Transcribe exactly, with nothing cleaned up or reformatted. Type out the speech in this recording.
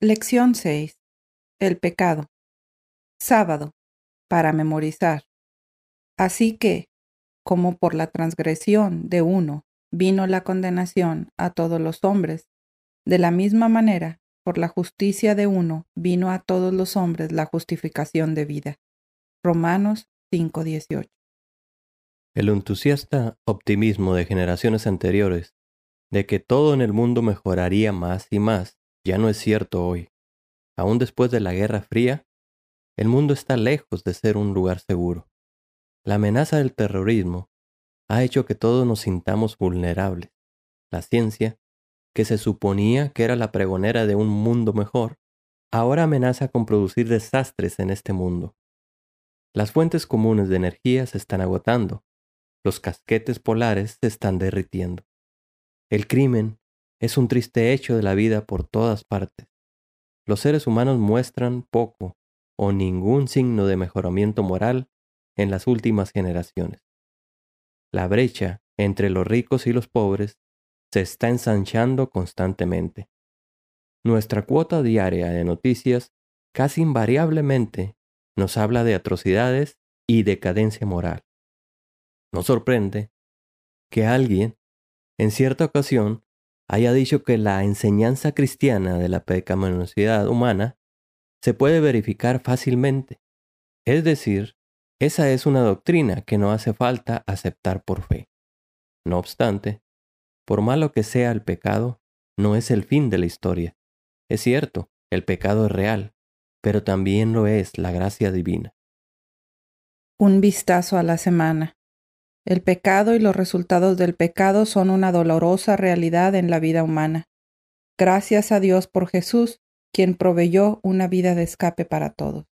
Lección seis. El pecado. Sábado. Para memorizar. Así que, como por la transgresión de uno vino la condenación a todos los hombres, de la misma manera, por la justicia de uno vino a todos los hombres la justificación de vida. Romanos cinco dieciocho. El entusiasta optimismo de generaciones anteriores de que todo en el mundo mejoraría más y más ya no es cierto hoy. Aún después de la Guerra Fría, el mundo está lejos de ser un lugar seguro. La amenaza del terrorismo ha hecho que todos nos sintamos vulnerables. La ciencia, que se suponía que era la pregonera de un mundo mejor, ahora amenaza con producir desastres en este mundo. Las fuentes comunes de energía se están agotando. Los casquetes polares se están derritiendo. El crimen es un triste hecho de la vida por todas partes. Los seres humanos muestran poco o ningún signo de mejoramiento moral en las últimas generaciones. La brecha entre los ricos y los pobres se está ensanchando constantemente. Nuestra cuota diaria de noticias casi invariablemente nos habla de atrocidades y decadencia moral. No sorprende que alguien, en cierta ocasión, haya dicho que la enseñanza cristiana de la pecaminosidad humana se puede verificar fácilmente. Es decir, esa es una doctrina que no hace falta aceptar por fe. No obstante, por malo que sea el pecado, no es el fin de la historia. Es cierto, el pecado es real, pero también lo es la gracia divina. Un vistazo a la semana. El pecado y los resultados del pecado son una dolorosa realidad en la vida humana. Gracias a Dios por Jesús, quien proveyó una vida de escape para todos.